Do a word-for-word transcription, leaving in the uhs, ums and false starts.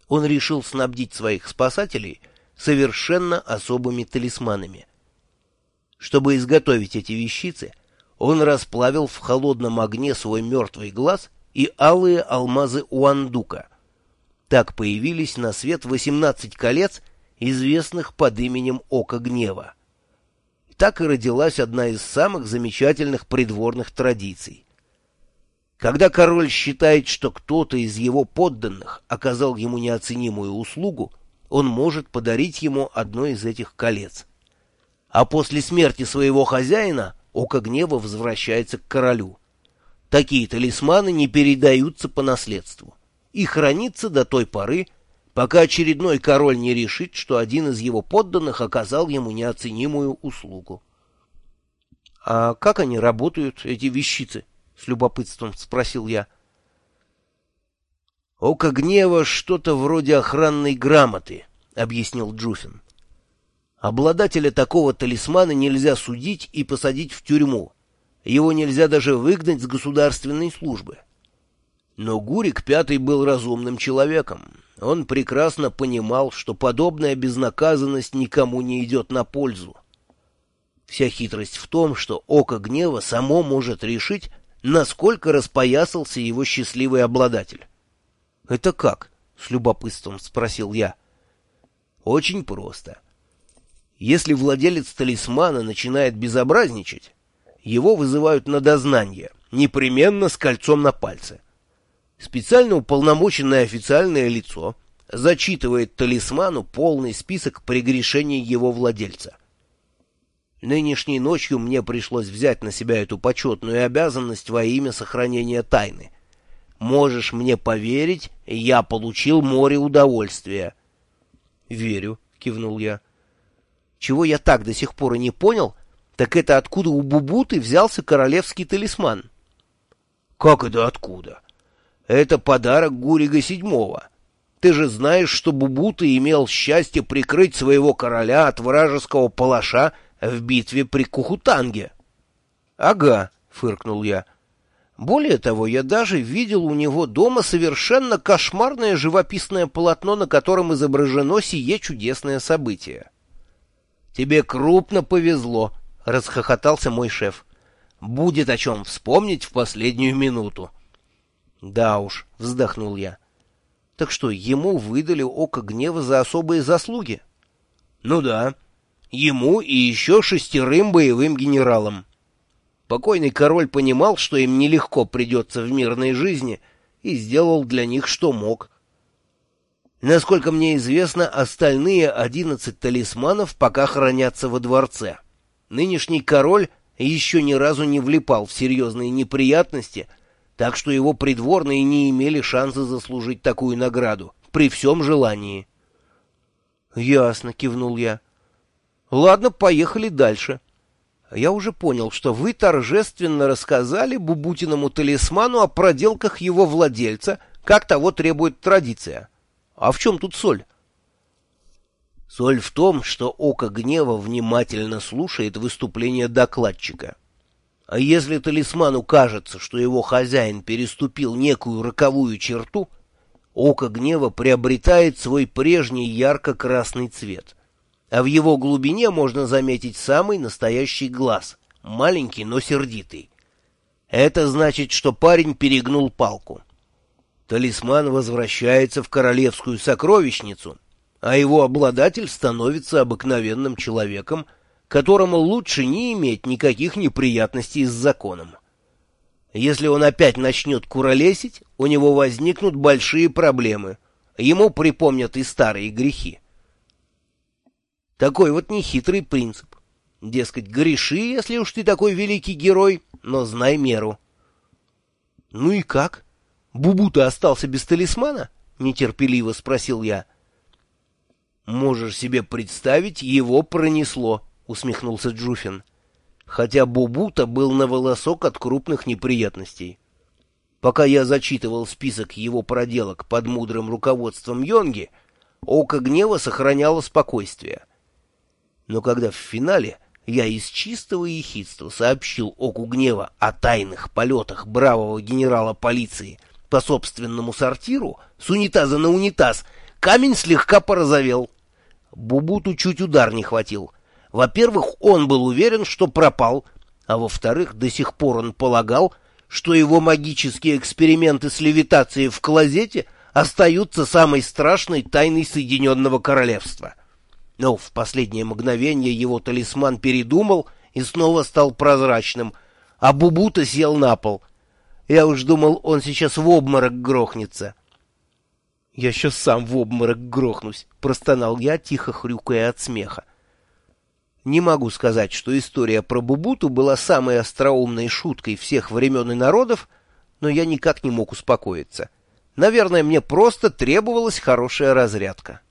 Он решил снабдить своих спасателей совершенно особыми талисманами. Чтобы изготовить эти вещицы, он расплавил в холодном огне свой мертвый глаз и алые алмазы Уандука. Так появились на свет восемнадцать колец, известных под именем Ока Гнева. Так и родилась одна из самых замечательных придворных традиций. Когда король считает, что кто-то из его подданных оказал ему неоценимую услугу, он может подарить ему одно из этих колец. А после смерти своего хозяина Око Гнева возвращается к королю. Такие талисманы не передаются по наследству и хранится до той поры, пока очередной король не решит, что один из его подданных оказал ему неоценимую услугу. — А как они работают, эти вещицы? — с любопытством спросил я. — Око Гнева — что-то вроде охранной грамоты, — объяснил Джуфин. Обладателя такого талисмана нельзя судить и посадить в тюрьму. Его нельзя даже выгнать с государственной службы. Но Гурик Пятый был разумным человеком. Он прекрасно понимал, что подобная безнаказанность никому не идет на пользу. Вся хитрость в том, что Око Гнева само может решить, насколько распоясался его счастливый обладатель. — Это как? — с любопытством спросил я. — Очень просто. Если владелец талисмана начинает безобразничать, его вызывают на дознание, непременно с кольцом на пальце. Специально уполномоченное официальное лицо зачитывает талисману полный список прегрешений его владельца. Нынешней ночью мне пришлось взять на себя эту почетную обязанность во имя сохранения тайны. Можешь мне поверить, я получил море удовольствия. — Верю, — кивнул я. — Чего я так до сих пор и не понял, так это откуда у Бубуты взялся королевский талисман. — Как это откуда? Это подарок Гурига Седьмого. Ты же знаешь, что Бубута имел счастье прикрыть своего короля от вражеского палаша в битве при Кухутанге. — Ага, — фыркнул я. Более того, я даже видел у него дома совершенно кошмарное живописное полотно, на котором изображено сие чудесное событие. — Тебе крупно повезло, — расхохотался мой шеф. — Будет о чем вспомнить в последнюю минуту. — Да уж, — вздохнул я. — Так что, ему выдали Око Гнева за особые заслуги? — Ну да, ему и еще шестерым боевым генералам. Покойный король понимал, что им нелегко придется в мирной жизни, и сделал для них что мог. Насколько мне известно, остальные одиннадцать талисманов пока хранятся во дворце. Нынешний король еще ни разу не влипал в серьезные неприятности, так что его придворные не имели шанса заслужить такую награду, при всем желании. — Ясно, — кивнул я. — Ладно, поехали дальше. Я уже понял, что вы торжественно рассказали Бубутиному талисману о проделках его владельца, как того требует традиция. А в чем тут соль? Соль в том, что Око Гнева внимательно слушает выступление докладчика. А если талисману кажется, что его хозяин переступил некую роковую черту, Око Гнева приобретает свой прежний ярко-красный цвет. А в его глубине можно заметить самый настоящий глаз, маленький, но сердитый. Это значит, что парень перегнул палку. Талисман возвращается в королевскую сокровищницу, а его обладатель становится обыкновенным человеком, которому лучше не иметь никаких неприятностей с законом. Если он опять начнет куролесить, у него возникнут большие проблемы, ему припомнят и старые грехи. Такой вот нехитрый принцип. Дескать, греши, если уж ты такой великий герой, но знай меру. — Ну и как? Бубута остался без талисмана? — нетерпеливо спросил я. — Можешь себе представить, его пронесло, — усмехнулся Джуфин. Хотя Бубута был на волосок от крупных неприятностей. Пока я зачитывал список его проделок под мудрым руководством Йонги, Око Гнева сохраняло спокойствие. Но когда в финале я из чистого ехидства сообщил Оку Гнева о тайных полетах бравого генерала полиции по собственному сортиру с унитаза на унитаз, камень слегка порозовел. Бубуту чуть удар не хватил. Во-первых, он был уверен, что пропал, а во-вторых, до сих пор он полагал, что его магические эксперименты с левитацией в клозете остаются самой страшной тайной Соединенного Королевства. Но в последнее мгновение его талисман передумал и снова стал прозрачным, а Бубута сел на пол. Я уж думал, он сейчас в обморок грохнется. — Я сейчас сам в обморок грохнусь, — простонал я, тихо хрюкая от смеха. Не могу сказать, что история про Бубуту была самой остроумной шуткой всех времен и народов, но я никак не мог успокоиться. Наверное, мне просто требовалась хорошая разрядка.